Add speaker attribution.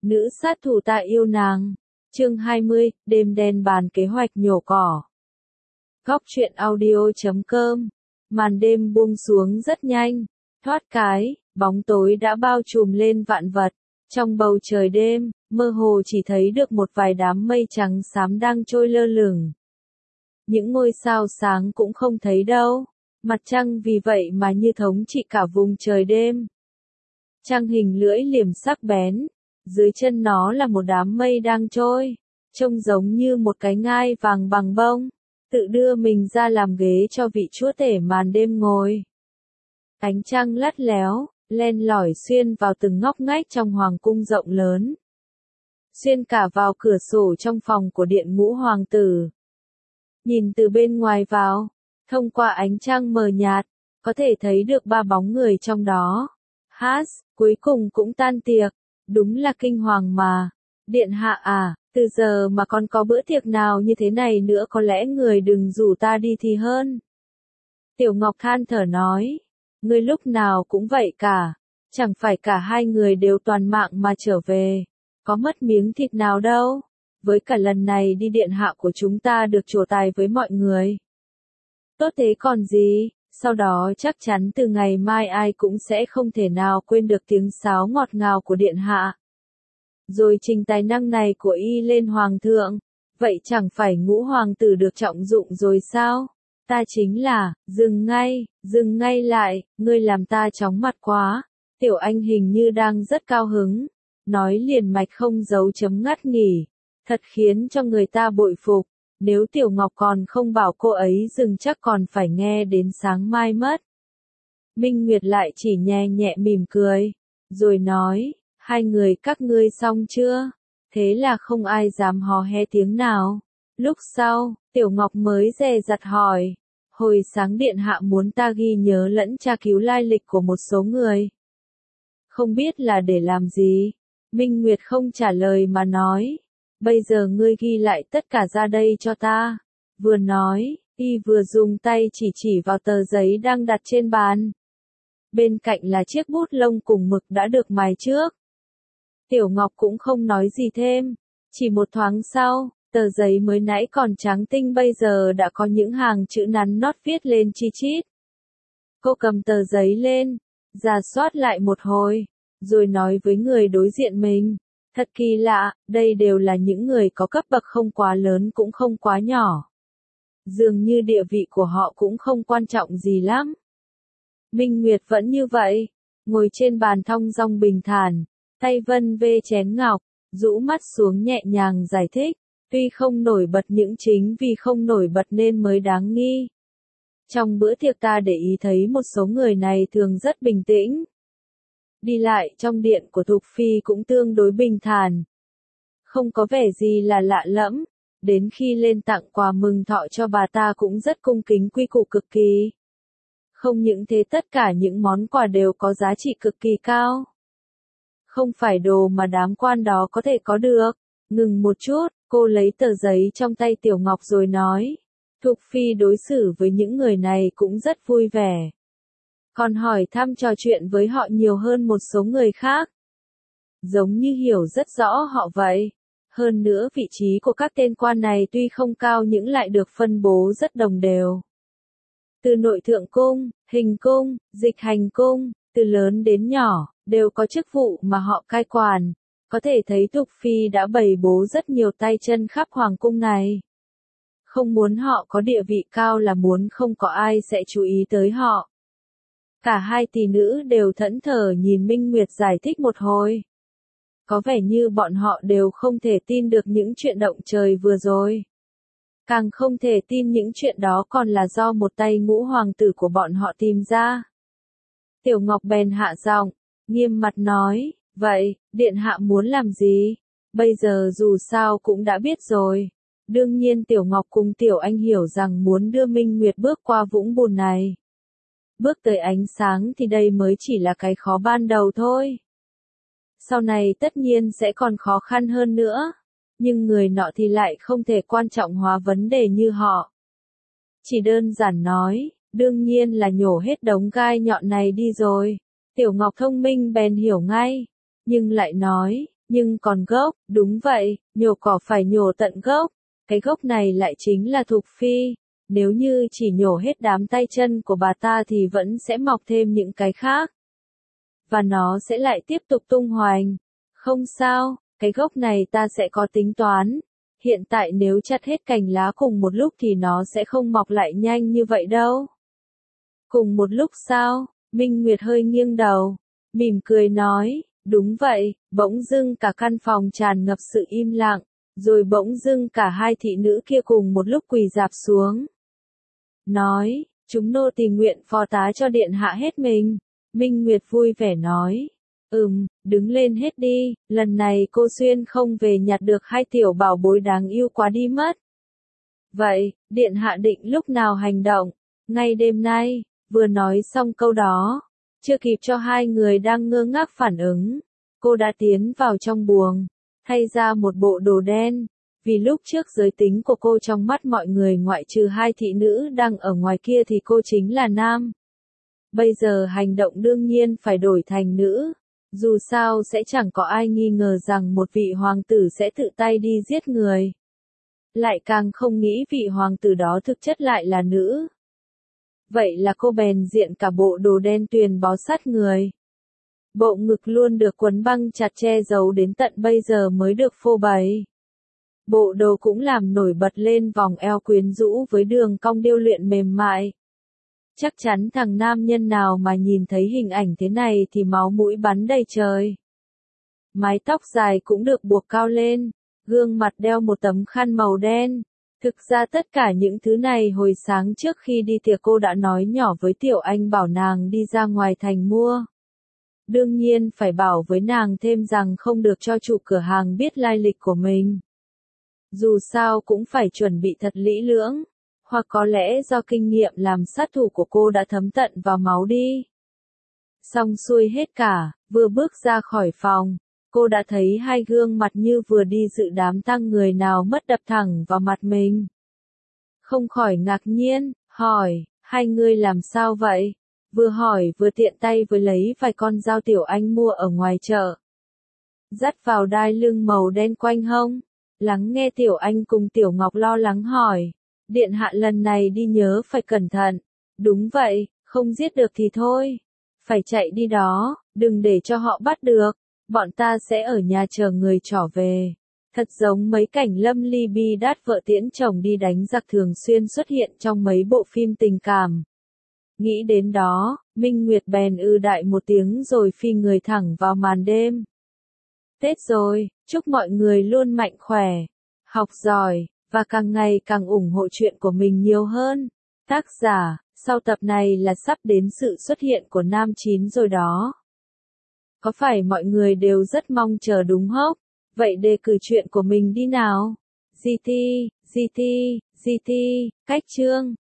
Speaker 1: Nữ sát thủ ta yêu nàng. Chương 20, đêm đen bàn kế hoạch nhổ cỏ. Góc truyện audio.com. Màn đêm buông xuống rất nhanh. Thoát cái, bóng tối đã bao trùm lên vạn vật. Trong bầu trời đêm, mơ hồ chỉ thấy được một vài đám mây trắng xám đang trôi lơ lửng. Những ngôi sao sáng cũng không thấy đâu. Mặt trăng vì vậy mà như thống trị cả vùng trời đêm. Trăng hình lưỡi liềm sắc bén. Dưới chân nó là một đám mây đang trôi, trông giống như một cái ngai vàng bằng bông, tự đưa mình ra làm ghế cho vị chúa tể màn đêm ngồi. Ánh trăng lắt léo, len lỏi xuyên vào từng ngóc ngách trong hoàng cung rộng lớn. Xuyên cả vào cửa sổ trong phòng của điện ngũ hoàng tử. Nhìn từ bên ngoài vào, thông qua ánh trăng mờ nhạt, có thể thấy được ba bóng người trong đó. Cuối cùng cũng tan tiệc. Đúng là kinh hoàng mà. Điện hạ à, từ giờ mà còn có bữa tiệc nào như thế này nữa có lẽ người đừng rủ ta đi thì hơn. Tiểu Ngọc than thở nói. Ngươi lúc nào cũng vậy cả. Chẳng phải cả hai người đều toàn mạng mà trở về. Có mất miếng thịt nào đâu. Với cả lần này đi điện hạ của chúng ta được trổ tài với mọi người. Tốt thế còn gì. Sau đó chắc chắn từ ngày mai ai cũng sẽ không thể nào quên được tiếng sáo ngọt ngào của điện hạ. Rồi trình tài năng này của y lên hoàng thượng, vậy chẳng phải ngũ hoàng tử được trọng dụng rồi sao? Ta chính là, dừng ngay lại, ngươi làm ta chóng mặt quá. Tiểu Anh hình như đang rất cao hứng, nói liền mạch không giấu chấm ngắt nghỉ, thật khiến cho người ta bội phục. Nếu Tiểu Ngọc còn không bảo cô ấy dừng chắc còn phải nghe đến sáng mai mất. Minh Nguyệt lại chỉ nhẹ nhẹ mỉm cười, rồi nói, hai người các ngươi xong chưa? Thế là không ai dám hò he tiếng nào. Lúc sau, Tiểu Ngọc mới dè dặt hỏi, hồi sáng điện hạ muốn ta ghi nhớ lẫn tra cứu lai lịch của một số người. Không biết là để làm gì? Minh Nguyệt không trả lời mà nói. Bây giờ ngươi ghi lại tất cả ra đây cho ta. Vừa nói, y vừa dùng tay chỉ vào tờ giấy đang đặt trên bàn. Bên cạnh là chiếc bút lông cùng mực đã được mài trước. Tiểu Ngọc cũng không nói gì thêm. Chỉ một thoáng sau, tờ giấy mới nãy còn trắng tinh bây giờ đã có những hàng chữ nắn nót viết lên chi chít. Cô cầm tờ giấy lên, rà soát lại một hồi, rồi nói với người đối diện mình. Thật kỳ lạ, đây đều là những người có cấp bậc không quá lớn cũng không quá nhỏ. Dường như địa vị của họ cũng không quan trọng gì lắm. Minh Nguyệt vẫn như vậy, ngồi trên bàn thong dong bình thản, tay vân vê chén ngọc, rũ mắt xuống nhẹ nhàng giải thích, tuy không nổi bật những chính vì không nổi bật nên mới đáng nghi. Trong bữa tiệc ta để ý thấy một số người này thường rất bình tĩnh. Đi lại trong điện của Thục Phi cũng tương đối bình thản. Không có vẻ gì là lạ lẫm, đến khi lên tặng quà mừng thọ cho bà ta cũng rất cung kính quy củ cực kỳ. Không những thế tất cả những món quà đều có giá trị cực kỳ cao. Không phải đồ mà đám quan đó có thể có được. Ngừng một chút, cô lấy tờ giấy trong tay Tiểu Ngọc rồi nói. Thục Phi đối xử với những người này cũng rất vui vẻ. Còn hỏi thăm trò chuyện với họ nhiều hơn một số người khác. Giống như hiểu rất rõ họ vậy. Hơn nữa vị trí của các tên quan này tuy không cao nhưng lại được phân bố rất đồng đều. Từ nội thượng cung, hình cung, dịch hành cung, từ lớn đến nhỏ, đều có chức vụ mà họ cai quản. Có thể thấy Thục Phi đã bày bố rất nhiều tay chân khắp hoàng cung này. Không muốn họ có địa vị cao là muốn không có ai sẽ chú ý tới họ. Cả hai tỷ nữ đều thẫn thờ nhìn Minh Nguyệt giải thích một hồi. Có vẻ như bọn họ đều không thể tin được những chuyện động trời vừa rồi. Càng không thể tin những chuyện đó còn là do một tay ngũ hoàng tử của bọn họ tìm ra. Tiểu Ngọc bèn hạ giọng, nghiêm mặt nói, vậy, điện hạ muốn làm gì? Bây giờ dù sao cũng đã biết rồi. Đương nhiên Tiểu Ngọc cùng Tiểu Anh hiểu rằng muốn đưa Minh Nguyệt bước qua vũng bùn này. Bước tới ánh sáng thì đây mới chỉ là cái khó ban đầu thôi. Sau này tất nhiên sẽ còn khó khăn hơn nữa. Nhưng người nọ thì lại không thể quan trọng hóa vấn đề như họ. Chỉ đơn giản nói, đương nhiên là nhổ hết đống gai nhọn này đi rồi. Tiểu Ngọc thông minh bèn hiểu ngay. Nhưng lại nói, Nhưng còn gốc, đúng vậy, nhổ cỏ phải nhổ tận gốc. Cái gốc này lại chính là Thục Phi. Nếu như chỉ nhổ hết đám tay chân của bà ta thì vẫn sẽ mọc thêm những cái khác. Và nó sẽ lại tiếp tục tung hoành. Không sao, cái gốc này ta sẽ có tính toán. Hiện tại nếu chặt hết cành lá cùng một lúc thì nó sẽ không mọc lại nhanh như vậy đâu. Cùng một lúc sao? Minh Nguyệt hơi nghiêng đầu, mỉm cười nói, đúng vậy. Bỗng dưng cả căn phòng tràn ngập sự im lặng, rồi bỗng dưng cả hai thị nữ kia cùng một lúc quỳ rạp xuống. Nói, chúng nô tỳ nguyện phó tá cho điện hạ hết mình. Minh Nguyệt vui vẻ nói, đứng lên hết đi, lần này cô Xuyên không về nhặt được hai tiểu bảo bối đáng yêu quá đi mất. Vậy, điện hạ định lúc nào hành động? Ngay đêm nay. Vừa nói xong câu đó, chưa kịp cho hai người đang ngơ ngác phản ứng, cô đã tiến vào trong buồng, thay ra một bộ đồ đen, vì lúc trước giới tính của cô trong mắt mọi người ngoại trừ hai thị nữ đang ở ngoài kia thì cô chính là nam. Bây giờ hành động đương nhiên phải đổi thành nữ, dù sao sẽ chẳng có ai nghi ngờ rằng một vị hoàng tử sẽ tự tay đi giết người. Lại càng không nghĩ vị hoàng tử đó thực chất lại là nữ. Vậy là cô bèn diện cả bộ đồ đen tuyền bó sát người. Bộ ngực luôn được quấn băng chặt che giấu đến tận bây giờ mới được phô bày. Bộ đồ cũng làm nổi bật lên vòng eo quyến rũ với đường cong điêu luyện mềm mại. Chắc chắn thằng nam nhân nào mà nhìn thấy hình ảnh thế này thì máu mũi bắn đầy trời. Mái tóc dài cũng được buộc cao lên, gương mặt đeo một tấm khăn màu đen. Thực ra tất cả những thứ này hồi sáng trước khi đi tiệc cô đã nói nhỏ với Tiểu Anh bảo nàng đi ra ngoài thành mua. Đương nhiên phải bảo với nàng thêm rằng không được cho chủ cửa hàng biết lai lịch của mình. Dù sao cũng phải chuẩn bị thật kỹ lưỡng, hoặc có lẽ do kinh nghiệm làm sát thủ của cô đã thấm tận vào máu đi. Xong xuôi hết cả, vừa bước ra khỏi phòng, cô đã thấy hai gương mặt như vừa đi dự đám tang người nào mất đập thẳng vào mặt mình. Không khỏi ngạc nhiên, hỏi, hai người làm sao vậy? Vừa hỏi vừa tiện tay với lấy vài con dao Tiểu Anh mua ở ngoài chợ. Dắt vào đai lưng màu đen quanh hông. Lắng nghe Tiểu Anh cùng Tiểu Ngọc lo lắng hỏi. Điện hạ lần này đi nhớ phải cẩn thận. Đúng vậy, không giết được thì thôi. Phải chạy đi đó, đừng để cho họ bắt được. Bọn ta sẽ ở nhà chờ người trở về. Thật giống mấy cảnh Lâm Ly Bi đát vợ tiễn chồng đi đánh giặc thường xuyên xuất hiện trong mấy bộ phim tình cảm. Nghĩ đến đó, Minh Nguyệt bèn đại một tiếng rồi phi người thẳng vào màn đêm. Tết rồi, chúc mọi người luôn mạnh khỏe, học giỏi, và càng ngày càng ủng hộ chuyện của mình nhiều hơn. Tác giả, sau tập này là sắp đến sự xuất hiện của Nam Chín rồi đó. Có phải mọi người đều rất mong chờ đúng không? Vậy đề cử chuyện của mình đi nào. GT, cách chương.